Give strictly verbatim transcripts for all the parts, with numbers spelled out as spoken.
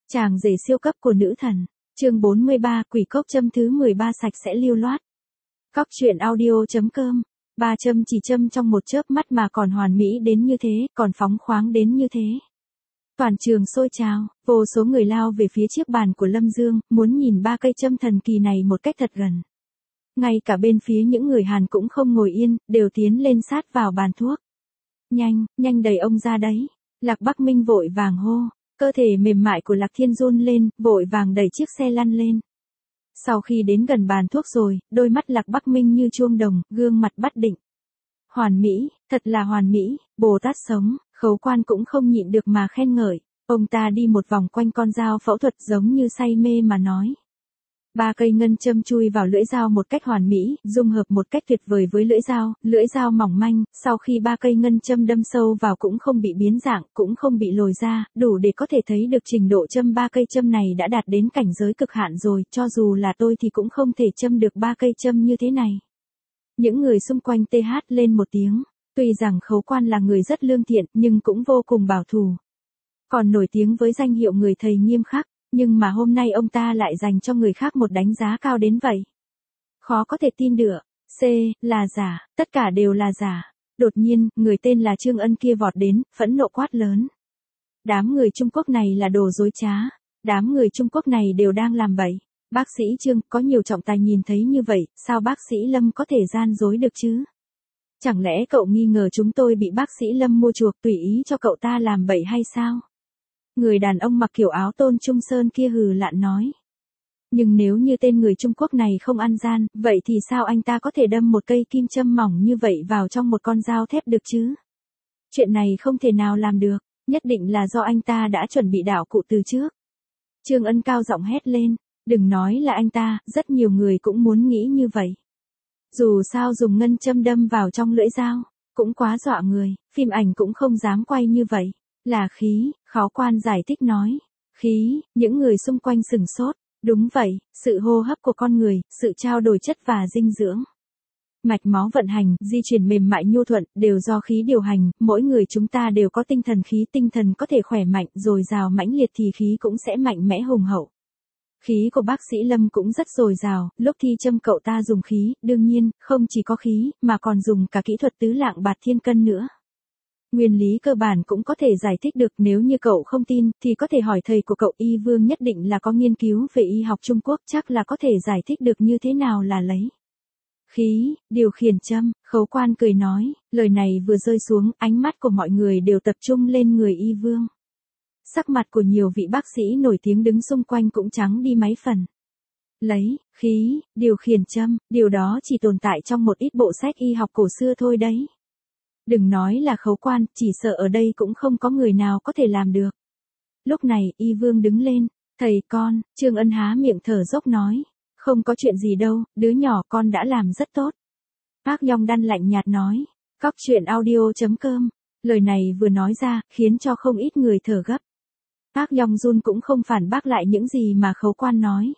Chàng rể siêu cấp của nữ thần. Chương bốn mươi ba, quỷ cốc châm thứ mười ba sạch sẽ lưu loát. Cóc truyện audio.com. Ba châm chỉ châm trong một chớp mắt mà còn hoàn mỹ đến như thế, còn phóng khoáng đến như thế. Toàn trường sôi trào, vô số người lao về phía chiếc bàn của Lâm Dương, muốn nhìn ba cây châm thần kỳ này một cách thật gần. Ngay cả bên phía những người Hàn cũng không ngồi yên, đều tiến lên sát vào bàn thuốc. Nhanh, nhanh đẩy ông ra đấy. Lạc Bắc Minh vội vàng hô. Cơ thể mềm mại của Lạc Thiên run lên, vội vàng đẩy chiếc xe lăn lên. Sau khi đến gần bàn thuốc rồi, đôi mắt Lạc Bắc Minh như chuông đồng, gương mặt bắt định. Hoàn mỹ, thật là hoàn mỹ, Bồ Tát sống, Khấu Quan cũng không nhịn được mà khen ngợi. Ông ta đi một vòng quanh con dao phẫu thuật giống như say mê mà nói. Ba cây ngân châm chui vào lưỡi dao một cách hoàn mỹ, dung hợp một cách tuyệt vời với lưỡi dao, lưỡi dao mỏng manh, sau khi ba cây ngân châm đâm sâu vào cũng không bị biến dạng, cũng không bị lồi ra, đủ để có thể thấy được trình độ châm ba cây châm này đã đạt đến cảnh giới cực hạn rồi, cho dù là tôi thì cũng không thể châm được ba cây châm như thế này. Những người xung quanh tê hát lên một tiếng, tuy rằng Khấu Quan là người rất lương thiện nhưng cũng vô cùng bảo thủ. Còn nổi tiếng với danh hiệu người thầy nghiêm khắc. Nhưng mà hôm nay ông ta lại dành cho người khác một đánh giá cao đến vậy. Khó có thể tin được. C. Là giả, tất cả đều là giả. Đột nhiên, người tên là Trương Ân kia vọt đến, phẫn nộ quát lớn. Đám người Trung Quốc này là đồ dối trá. Đám người Trung Quốc này đều đang làm bậy. Bác sĩ Trương, có nhiều trọng tài nhìn thấy như vậy, sao bác sĩ Lâm có thể gian dối được chứ? Chẳng lẽ cậu nghi ngờ chúng tôi bị bác sĩ Lâm mua chuộc tùy ý cho cậu ta làm bậy hay sao? Người đàn ông mặc kiểu áo Tôn Trung Sơn kia hừ lạn nói. Nhưng nếu như tên người Trung Quốc này không ăn gian, vậy thì sao anh ta có thể đâm một cây kim châm mỏng như vậy vào trong một con dao thép được chứ? Chuyện này không thể nào làm được, nhất định là do anh ta đã chuẩn bị đạo cụ từ trước. Trương Ân cao giọng hét lên, đừng nói là anh ta, rất nhiều người cũng muốn nghĩ như vậy. Dù sao dùng ngân châm đâm vào trong lưỡi dao, cũng quá dọa người, phim ảnh cũng không dám quay như vậy. Là khí, Khấu Quan giải thích nói. Khí, những người xung quanh sửng sốt. Đúng vậy, sự hô hấp của con người, sự trao đổi chất và dinh dưỡng. Mạch máu vận hành, di chuyển mềm mại nhu thuận, đều do khí điều hành, mỗi người chúng ta đều có tinh thần khí, tinh thần có thể khỏe mạnh, dồi dào mãnh liệt thì khí cũng sẽ mạnh mẽ hùng hậu. Khí của bác sĩ Lâm cũng rất dồi dào, lúc thi châm cậu ta dùng khí, đương nhiên, không chỉ có khí, mà còn dùng cả kỹ thuật tứ lạng bạt thiên cân nữa. Nguyên lý cơ bản cũng có thể giải thích được, nếu như cậu không tin, thì có thể hỏi thầy của cậu. Y Vương nhất định là có nghiên cứu về y học Trung Quốc, chắc là có thể giải thích được như thế nào là lấy khí, điều khiển châm. Khấu Quan cười nói, lời này vừa rơi xuống, ánh mắt của mọi người đều tập trung lên người Y Vương. Sắc mặt của nhiều vị bác sĩ nổi tiếng đứng xung quanh cũng trắng đi mấy phần. Lấy, khí, điều khiển châm, điều đó chỉ tồn tại trong một ít bộ sách y học cổ xưa thôi đấy. Đừng nói là Khấu Quan, chỉ sợ ở đây cũng không có người nào có thể làm được. Lúc này, Y Vương đứng lên, thầy con, Trương Ân há miệng thở dốc nói, không có chuyện gì đâu, đứa nhỏ con đã làm rất tốt. Park Yong Đan lạnh nhạt nói, cóc truyện audio.com, lời này vừa nói ra, khiến cho không ít người thở gấp. Park Yong Jun cũng không phản bác lại những gì mà Khấu Quan nói.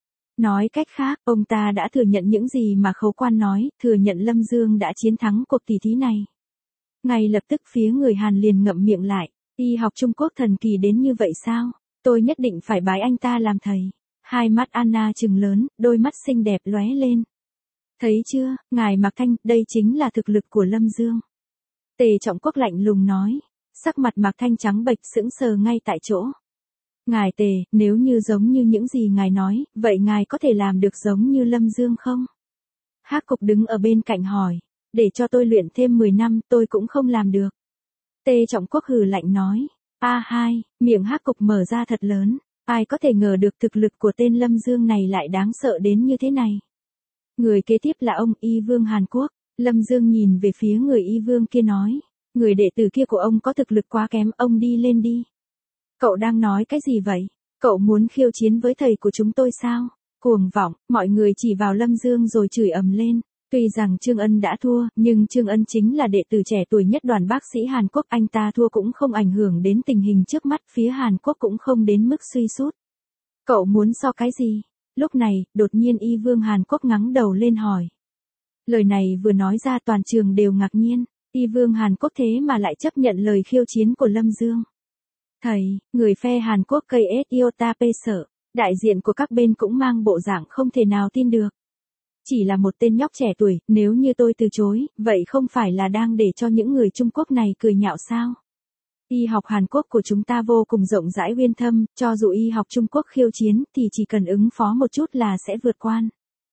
Nói cách khác, ông ta đã thừa nhận những gì mà Khấu Quan nói, thừa nhận Lâm Dương đã chiến thắng cuộc tỷ thí này. Ngay lập tức phía người Hàn liền ngậm miệng lại, y học Trung Quốc thần kỳ đến như vậy sao? Tôi nhất định phải bái anh ta làm thầy. Hai mắt Anna trừng lớn, đôi mắt xinh đẹp lóe lên. Thấy chưa, ngài Mạc Thanh, đây chính là thực lực của Lâm Dương. Tề Trọng Quốc lạnh lùng nói, sắc mặt Mạc Thanh trắng bệch sững sờ ngay tại chỗ. Ngài Tề, nếu như giống như những gì ngài nói, vậy ngài có thể làm được giống như Lâm Dương không? Hắc Cục đứng ở bên cạnh hỏi. Để cho tôi luyện thêm mười năm, tôi cũng không làm được. Tề Trọng Quốc hừ lạnh nói. A hai, miệng Hắc Cục mở ra thật lớn. Ai có thể ngờ được thực lực của tên Lâm Dương này lại đáng sợ đến như thế này. Người kế tiếp là ông Y Vương Hàn Quốc. Lâm Dương nhìn về phía người Y Vương kia nói. Người đệ tử kia của ông có thực lực quá kém, ông đi lên đi. Cậu đang nói cái gì vậy? Cậu muốn khiêu chiến với thầy của chúng tôi sao? Cuồng vọng, mọi người chỉ vào Lâm Dương rồi chửi ầm lên. Tuy rằng Trương Ân đã thua, nhưng Trương Ân chính là đệ tử trẻ tuổi nhất đoàn bác sĩ Hàn Quốc, anh ta thua cũng không ảnh hưởng đến tình hình trước mắt, phía Hàn Quốc cũng không đến mức suy sút. Cậu muốn so cái gì? Lúc này, đột nhiên Y Vương Hàn Quốc ngẩng đầu lên hỏi. Lời này vừa nói ra toàn trường đều ngạc nhiên, Y Vương Hàn Quốc thế mà lại chấp nhận lời khiêu chiến của Lâm Dương. Thầy, người phe Hàn Quốc ca ét Iota P sợ, đại diện của các bên cũng mang bộ dạng không thể nào tin được. Chỉ là một tên nhóc trẻ tuổi, nếu như tôi từ chối, vậy không phải là đang để cho những người Trung Quốc này cười nhạo sao? Y học Hàn Quốc của chúng ta vô cùng rộng rãi uyên thâm, cho dù y học Trung Quốc khiêu chiến thì chỉ cần ứng phó một chút là sẽ vượt quan.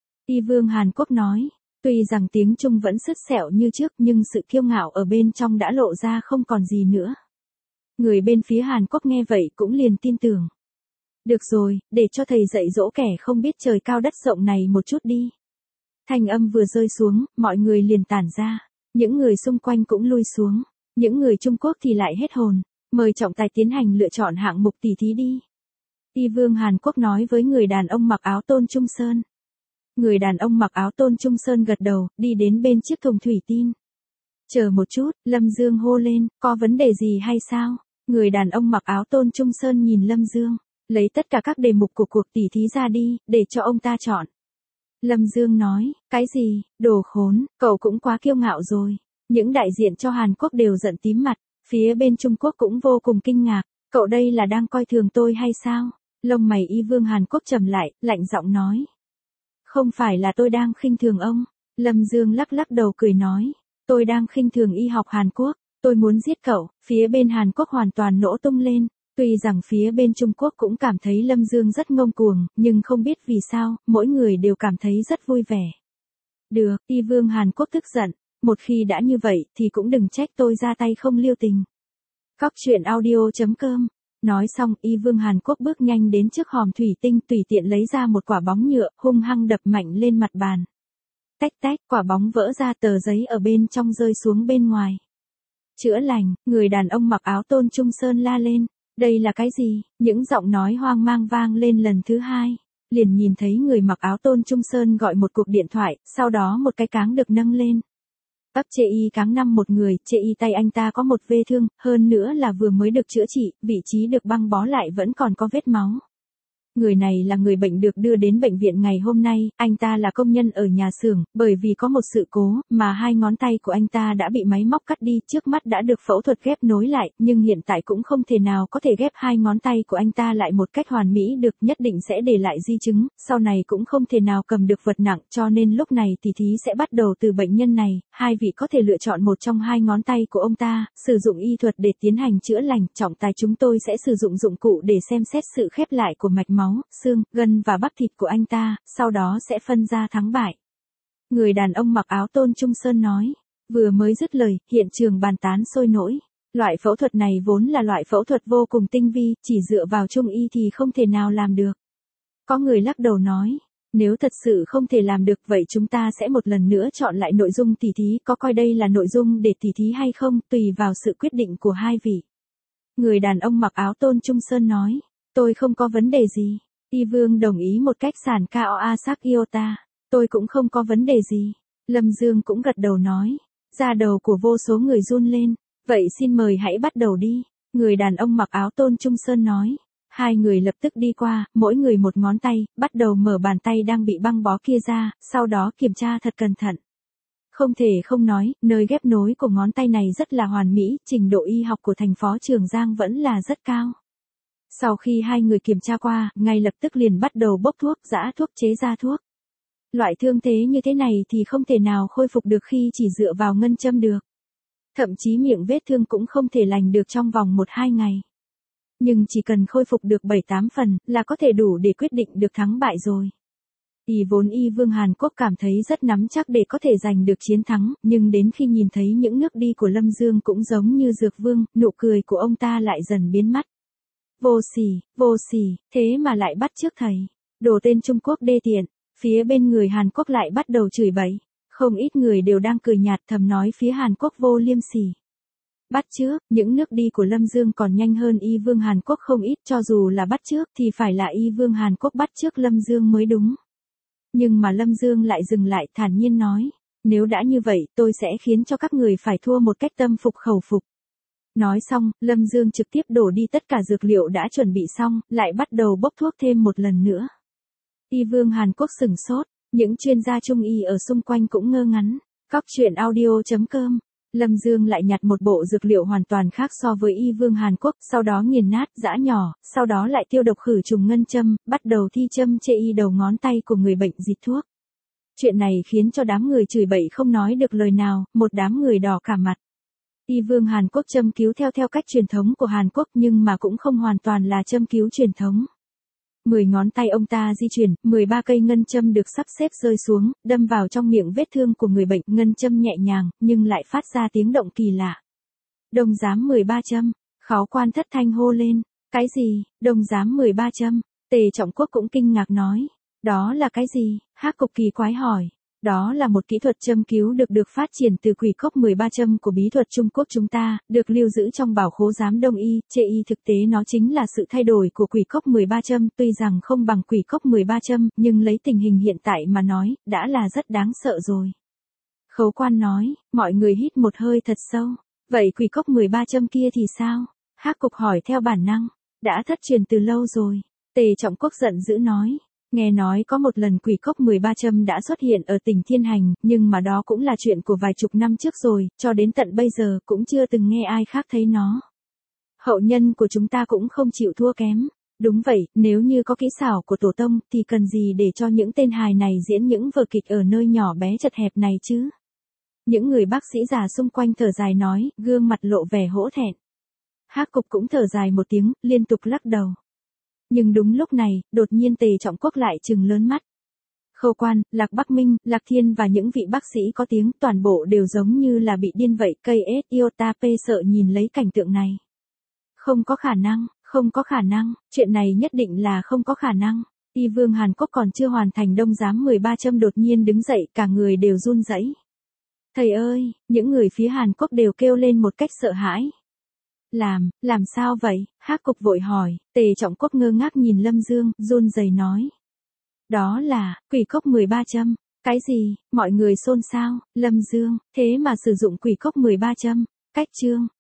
Y vương Hàn Quốc nói, tuy rằng tiếng Trung vẫn sứt sẹo như trước nhưng sự kiêu ngạo ở bên trong đã lộ ra không còn gì nữa. Người bên phía Hàn Quốc nghe vậy cũng liền tin tưởng. Được rồi, để cho thầy dạy dỗ kẻ không biết trời cao đất rộng này một chút đi. Thanh âm vừa rơi xuống, mọi người liền tản ra. Những người xung quanh cũng lui xuống. Những người Trung Quốc thì lại hết hồn. Mời trọng tài tiến hành lựa chọn hạng mục tỷ thí đi. Y vương Hàn Quốc nói với người đàn ông mặc áo tôn Trung Sơn. Người đàn ông mặc áo tôn Trung Sơn gật đầu, đi đến bên chiếc thùng thủy tin. Chờ một chút, Lâm Dương hô lên, có vấn đề gì hay sao? Người đàn ông mặc áo tôn Trung Sơn nhìn Lâm Dương. Lấy tất cả các đề mục của cuộc tỷ thí ra đi, để cho ông ta chọn. Lâm Dương nói, cái gì, đồ khốn, cậu cũng quá kiêu ngạo rồi. Những đại diện cho Hàn Quốc đều giận tím mặt, phía bên Trung Quốc cũng vô cùng kinh ngạc. Cậu đây là đang coi thường tôi hay sao? Lông mày y vương Hàn Quốc trầm lại, lạnh giọng nói. Không phải là tôi đang khinh thường ông. Lâm Dương lắc lắc đầu cười nói. Tôi đang khinh thường y học Hàn Quốc. Tôi muốn giết cậu. Phía bên Hàn Quốc hoàn toàn nổ tung lên. Tuy rằng phía bên Trung Quốc cũng cảm thấy Lâm Dương rất ngông cuồng, nhưng không biết vì sao, mỗi người đều cảm thấy rất vui vẻ. Được, y vương Hàn Quốc tức giận. Một khi đã như vậy thì cũng đừng trách tôi ra tay không lưu tình. Cóc truyện audio chấm com. Nói xong y vương Hàn Quốc bước nhanh đến trước hòm thủy tinh tùy tiện lấy ra một quả bóng nhựa hung hăng đập mạnh lên mặt bàn. Tách tách quả bóng vỡ ra tờ giấy ở bên trong rơi xuống bên ngoài. Chữa lành, người đàn ông mặc áo tôn Trung Sơn la lên. Đây là cái gì? Những giọng nói hoang mang vang lên lần thứ hai. Liền nhìn thấy người mặc áo tôn Trung Sơn gọi một cuộc điện thoại, sau đó một cái cáng được nâng lên. Ấp chê y cáng năm một người, chê y tay anh ta có một vết thương, hơn nữa là vừa mới được chữa trị, vị trí được băng bó lại vẫn còn có vết máu. Người này là người bệnh được đưa đến bệnh viện ngày hôm nay, anh ta là công nhân ở nhà xưởng, bởi vì có một sự cố, mà hai ngón tay của anh ta đã bị máy móc cắt đi, trước mắt đã được phẫu thuật ghép nối lại, nhưng hiện tại cũng không thể nào có thể ghép hai ngón tay của anh ta lại một cách hoàn mỹ được, nhất định sẽ để lại di chứng, sau này cũng không thể nào cầm được vật nặng, cho nên lúc này tỷ thí sẽ bắt đầu từ bệnh nhân này, hai vị có thể lựa chọn một trong hai ngón tay của ông ta, sử dụng y thuật để tiến hành chữa lành, trọng tài chúng tôi sẽ sử dụng dụng cụ để xem xét sự khép lại của mạch máu, xương, gân và bắp thịt của anh ta, sau đó sẽ phân ra thắng bại. Người đàn ông mặc áo tôn Trung Sơn nói, vừa mới dứt lời, hiện trường bàn tán sôi nổi. Loại phẫu thuật này vốn là loại phẫu thuật vô cùng tinh vi, chỉ dựa vào Trung y thì không thể nào làm được. Có người lắc đầu nói, nếu thật sự không thể làm được vậy chúng ta sẽ một lần nữa chọn lại nội dung tỷ thí, có coi đây là nội dung để tỷ thí hay không, tùy vào sự quyết định của hai vị. Người đàn ông mặc áo tôn Trung Sơn nói, tôi không có vấn đề gì. Y vương đồng ý một cách sảng cao a sắc Iota. Tôi cũng không có vấn đề gì. Lâm Dương cũng gật đầu nói. Da đầu của vô số người run lên. Vậy xin mời hãy bắt đầu đi. Người đàn ông mặc áo tôn Trung Sơn nói. Hai người lập tức đi qua, mỗi người một ngón tay, bắt đầu mở bàn tay đang bị băng bó kia ra, sau đó kiểm tra thật cẩn thận. Không thể không nói, nơi ghép nối của ngón tay này rất là hoàn mỹ, trình độ y học của thành phó Trường Giang vẫn là rất cao. Sau khi hai người kiểm tra qua, ngay lập tức liền bắt đầu bốc thuốc, giã thuốc chế ra thuốc. Loại thương thế như thế này thì không thể nào khôi phục được khi chỉ dựa vào ngân châm được. Thậm chí miệng vết thương cũng không thể lành được trong vòng một hai ngày. Nhưng chỉ cần khôi phục được bảy tám phần là có thể đủ để quyết định được thắng bại rồi. Y vốn y vương Hàn Quốc cảm thấy rất nắm chắc để có thể giành được chiến thắng, nhưng đến khi nhìn thấy những nước đi của Lâm Dương cũng giống như dược vương, nụ cười của ông ta lại dần biến mất. Vô sỉ, vô sỉ, thế mà lại bắt chước thầy. Đồ tên Trung Quốc đê tiện. Phía bên người Hàn Quốc lại bắt đầu chửi bậy. Không ít người đều đang cười nhạt thầm nói phía Hàn Quốc vô liêm sỉ. Bắt chước, những nước đi của Lâm Dương còn nhanh hơn y vương Hàn Quốc không ít, cho dù là bắt chước thì phải là y vương Hàn Quốc bắt chước Lâm Dương mới đúng. Nhưng mà Lâm Dương lại dừng lại thản nhiên nói. Nếu đã như vậy tôi sẽ khiến cho các người phải thua một cách tâm phục khẩu phục. Nói xong, Lâm Dương trực tiếp đổ đi tất cả dược liệu đã chuẩn bị xong, lại bắt đầu bốc thuốc thêm một lần nữa. Y vương Hàn Quốc sửng sốt, những chuyên gia Trung y ở xung quanh cũng ngơ ngắn. Cóc truyện audio chấm com Lâm Dương lại nhặt một bộ dược liệu hoàn toàn khác so với y vương Hàn Quốc, sau đó nghiền nát, giã nhỏ, sau đó lại tiêu độc khử trùng ngân châm, bắt đầu thi châm chê y đầu ngón tay của người bệnh dịch thuốc. Chuyện này khiến cho đám người chửi bậy không nói được lời nào, một đám người đỏ cả mặt. Y vương Hàn Quốc châm cứu theo theo cách truyền thống của Hàn Quốc nhưng mà cũng không hoàn toàn là châm cứu truyền thống. Mười ngón tay ông ta di chuyển, mười ba cây ngân châm được sắp xếp rơi xuống, đâm vào trong miệng vết thương của người bệnh, ngân châm nhẹ nhàng, nhưng lại phát ra tiếng động kỳ lạ. Đồng giám mười ba châm, Kháo Quan thất thanh hô lên, cái gì, đồng giám mười ba châm, Tề Trọng Quốc cũng kinh ngạc nói, đó là cái gì, Hắc Cục kỳ quái hỏi. Đó là một kỹ thuật châm cứu được được phát triển từ quỷ cốc mười ba châm của bí thuật Trung Quốc chúng ta, được lưu giữ trong bảo khố giám đông y, chê y thực tế nó chính là sự thay đổi của quỷ cốc mười ba châm, tuy rằng không bằng quỷ cốc mười ba châm, nhưng lấy tình hình hiện tại mà nói, đã là rất đáng sợ rồi. Khấu Quan nói, mọi người hít một hơi thật sâu, vậy quỷ cốc mười ba châm kia thì sao? Hắc Cục hỏi theo bản năng, đã thất truyền từ lâu rồi. Tề Trọng Quốc giận dữ nói. Nghe nói có một lần quỷ cốc mười ba châm đã xuất hiện ở tỉnh Thiên Hành, nhưng mà đó cũng là chuyện của vài chục năm trước rồi, cho đến tận bây giờ cũng chưa từng nghe ai khác thấy nó. Hậu nhân của chúng ta cũng không chịu thua kém. Đúng vậy, nếu như có kỹ xảo của tổ tông thì cần gì để cho những tên hài này diễn những vở kịch ở nơi nhỏ bé chật hẹp này chứ? Những người bác sĩ già xung quanh thở dài nói, gương mặt lộ vẻ hổ thẹn. Hắc Cục cũng thở dài một tiếng, liên tục lắc đầu. Nhưng đúng lúc này, đột nhiên Tề Trọng Quốc lại trừng lớn mắt. Khâu Quan, Lạc Bắc Minh, Lạc Thiên và những vị bác sĩ có tiếng toàn bộ đều giống như là bị điên vậy. Cây S Iota P sợ nhìn lấy cảnh tượng này. Không có khả năng, không có khả năng, chuyện này nhất định là không có khả năng. Y vương Hàn Quốc còn chưa hoàn thành đông giám mười ba châm đột nhiên đứng dậy, cả người đều run rẩy. Thầy ơi, những người phía Hàn Quốc đều kêu lên một cách sợ hãi. Làm, làm sao vậy? Hắc Cục vội hỏi. Tề Trọng Quốc ngơ ngác nhìn Lâm Dương, run rẩy nói. Đó là, quỷ cốc mười ba châm. Cái gì? Mọi người xôn xao. Lâm Dương, thế mà sử dụng quỷ cốc mười ba châm. Cách chương.